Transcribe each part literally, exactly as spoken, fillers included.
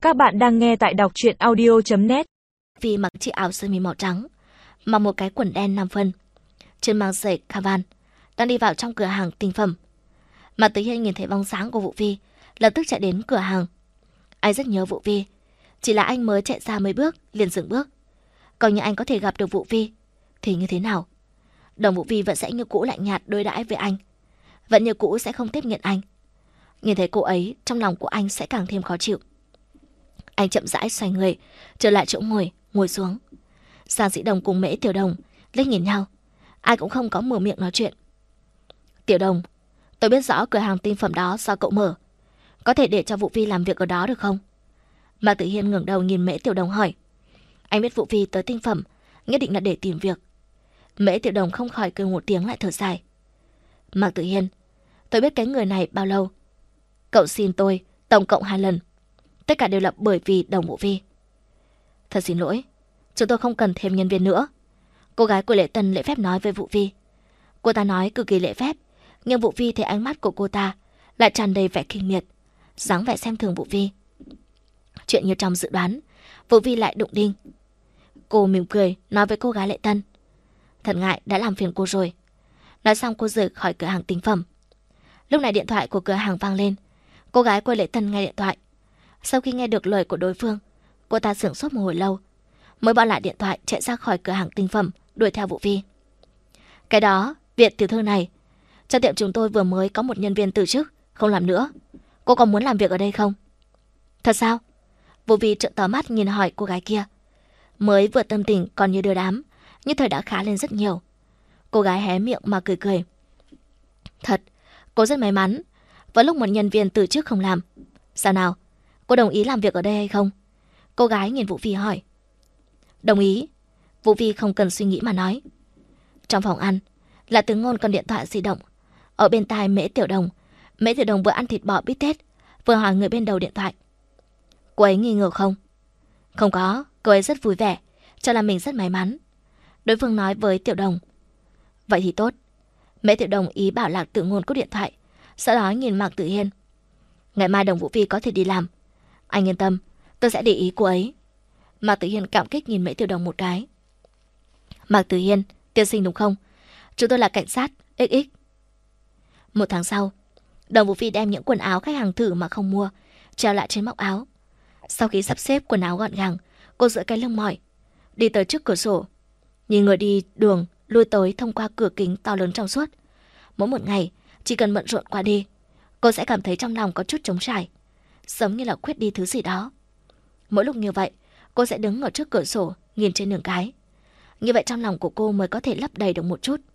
Các bạn đang nghe tại đọc truyện audio chấm net. Vì mặc chiếc áo sơ mi màu trắng, mặc một cái quần đen năm phân, chân mang giày Cavan, đang đi vào trong cửa hàng tinh phẩm. Mạc Tử Hiên nhìn thấy bóng dáng của Vũ Vi, lập tức chạy đến cửa hàng. Anh rất nhớ Vũ Vi, chỉ là anh mới chạy ra mấy bước liền dừng bước. Còn như anh có thể gặp được Vũ Vi thì như thế nào? Đồng Vũ Vi vẫn sẽ như cũ lạnh nhạt đối đãi với anh, vẫn như cũ sẽ không tiếp nhận anh. Nhìn thấy cô ấy, trong lòng của anh sẽ càng thêm khó chịu. Anh chậm rãi xoay người, trở lại chỗ ngồi, ngồi xuống. Giang Dĩ Đồng cùng Mễ Tiểu Đồng liếc nhìn nhau, ai cũng không có mở miệng nói chuyện. Tiểu Đồng, tôi biết rõ cửa hàng tinh phẩm đó do cậu mở, có thể để cho Vũ Vi làm việc ở đó được không? Mạc Tử Hiên ngẩng đầu nhìn Mễ Tiểu Đồng hỏi. Anh biết Vũ Vi tới tinh phẩm nhất định là để tìm việc. Mễ Tiểu Đồng không khỏi cười một tiếng lại thở dài. Mạc Tử Hiên, tôi biết cái người này bao lâu. Cậu xin tôi tổng cộng hai lần, tất cả đều là bởi vì Đồng Vũ Vi. Thật xin lỗi, chúng tôi không cần thêm nhân viên nữa. Cô gái của Lệ Tân lễ phép nói với Vũ Vi. Cô ta nói cực kỳ lễ phép, nhưng Vũ Vi thấy ánh mắt của cô ta lại tràn đầy vẻ kinh miệt, dáng vẻ xem thường Vũ Vi. Chuyện như trong dự đoán, Vũ Vi lại đụng đinh. Cô mỉm cười nói với cô gái Lệ Tân. Thật ngại đã làm phiền cô rồi. Nói xong cô rời khỏi cửa hàng tinh phẩm. Lúc này điện thoại của cửa hàng vang lên. Cô gái của Lệ Tân nghe điện thoại. Sau khi nghe được lời của đối phương, cô ta sửng sốt một hồi lâu, mới bỏ lại điện thoại chạy ra khỏi cửa hàng tinh phẩm, đuổi theo Vũ Vi. Cái đó, Viện tiểu thư này, trong tiệm chúng tôi vừa mới có một nhân viên từ chức, không làm nữa. Cô còn muốn làm việc ở đây không? Thật sao? Vũ Vi trợn to mắt nhìn hỏi cô gái kia. Mới vừa tâm tình còn như đưa đám, nhưng thời đã khá lên rất nhiều. Cô gái hé miệng mà cười cười. Thật, cô rất may mắn, với lúc một nhân viên từ chức không làm. Sao nào, cô đồng ý làm việc ở đây hay không? Cô gái nhìn Vũ Vi hỏi. Đồng ý. Vũ Vi không cần suy nghĩ mà nói. Trong phòng ăn, là Từ Ngôn cầm điện thoại di động. Ở bên tai Mễ Tiểu Đồng, Mễ Tiểu Đồng vừa ăn thịt bò bít tết, vừa hỏi người bên đầu điện thoại. Cô ấy nghi ngờ không? Không có, cô ấy rất vui vẻ, cho là mình rất may mắn. Đối phương nói với Tiểu Đồng. Vậy thì tốt. Mễ Tiểu Đồng ý bảo Lạc Tử Ngôn cúp điện thoại, sau đó nhìn Mạc Tử Hiên. Ngày mai Đồng Vũ Vi có thể đi làm. Anh yên tâm, tôi sẽ để ý cô ấy. Mạc Tử Hiên cảm kích nhìn Mễ Tiểu Đồng một cái. Mạc Tử Hiên, tiên sinh đúng không? Chúng tôi là cảnh sát ích ích. Một tháng sau, Đồng Vũ Vi đem những quần áo khách hàng thử mà không mua treo lại trên móc áo. Sau khi sắp xếp quần áo gọn gàng, cô dựa cái lưng mỏi, đi tới trước cửa sổ, nhìn người đi đường lui tới thông qua cửa kính to lớn trong suốt. Mỗi một ngày, chỉ cần bận rộn qua đi, cô sẽ cảm thấy trong lòng có chút trống trải, giống như là khuyết đi thứ gì đó. Mỗi lúc như vậy, cô sẽ đứng ở trước cửa sổ nhìn trên đường cái. Như vậy trong lòng của cô mới có thể lấp đầy được một chút.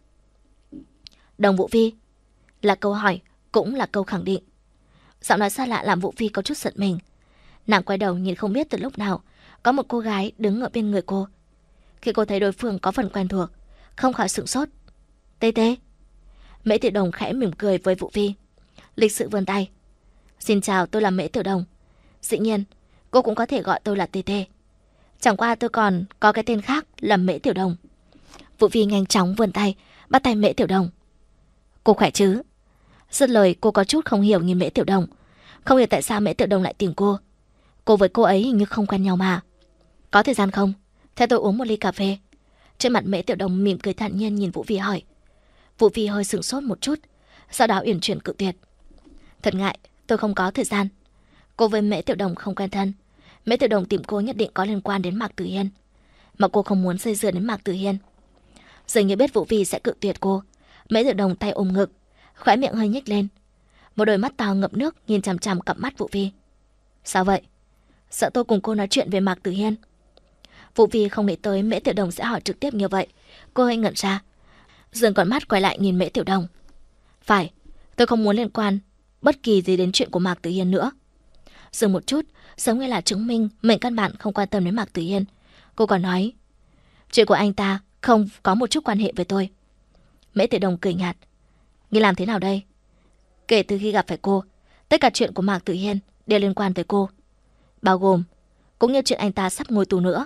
Đồng Vũ Vi là câu hỏi, cũng là câu khẳng định. Giọng nói xa lạ làm Vũ Vi có chút giận mình. Nàng quay đầu nhìn không biết từ lúc nào có một cô gái đứng ở bên người cô. Khi cô thấy đối phương có phần quen thuộc, không khỏi sửng sốt. Tê tê. Mễ Tiểu Đồng khẽ mỉm cười với Vũ Vi, lịch sự vươn tay. Xin chào, tôi là Mễ Tiểu Đồng. Dĩ nhiên, cô cũng có thể gọi tôi là Tê Tê. Chẳng qua tôi còn có cái tên khác là Mễ Tiểu Đồng. Vũ Vi nhanh chóng vươn tay, bắt tay Mễ Tiểu Đồng. Cô khỏe chứ? Dứt lời cô có chút không hiểu nhìn Mễ Tiểu Đồng. Không hiểu tại sao Mễ Tiểu Đồng lại tìm cô. Cô với cô ấy hình như không quen nhau mà. Có thời gian không? Theo tôi uống một ly cà phê. Trên mặt Mễ Tiểu Đồng mỉm cười thản nhiên nhìn Vũ Vi hỏi. Vũ Vi hơi sửng sốt một chút, sau đó uyển chuyển cự tuyệt. Thật ngại, tôi không có thời gian. Cô với Mễ Tiểu Đồng không quen thân. Mễ Tiểu Đồng tìm cô nhất định có liên quan đến Mạc Tử Hiên, mà cô không muốn dây dưa đến Mạc Tử Hiên. Dường như biết Vũ Vi sẽ cự tuyệt cô, Mễ Tiểu Đồng tay ôm ngực, khóe miệng hơi nhếch lên, một đôi mắt to ngập nước nhìn chằm chằm cặp mắt Vũ Vi. Sao vậy? Sợ tôi cùng cô nói chuyện về Mạc Tử Hiên? Vũ Vi không nghĩ tới Mễ Tiểu Đồng sẽ hỏi trực tiếp như vậy, cô hơi ngẩn ra, dường con mắt quay lại nhìn Mễ Tiểu Đồng. Phải, tôi không muốn liên quan bất kỳ gì đến chuyện của Mạc Tử Hiên nữa. Dừng một chút, giống như là chứng minh mình căn bản không quan tâm đến Mạc Tử Hiên. Cô còn nói, chuyện của anh ta không có một chút quan hệ với tôi. Mễ Tiểu Đồng cười nhạt. Nghĩ làm thế nào đây? Kể từ khi gặp phải cô, tất cả chuyện của Mạc Tử Hiên đều liên quan tới cô, bao gồm cũng như chuyện anh ta sắp ngồi tù nữa.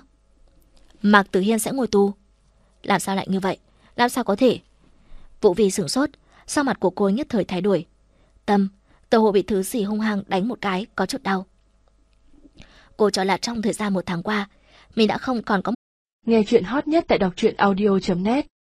Mạc Tử Hiên sẽ ngồi tù? Làm sao lại như vậy? Làm sao có thể? Vũ Vi sửng sốt, sau mặt của cô nhất thời thay đổi. Tâm, tờ hồ bị thứ gì hung hăng đánh một cái, có chút đau. Cô cho là trong thời gian một tháng qua, mình đã không còn có. Nghe chuyện hot nhất tại đọc truyện audio chấm net.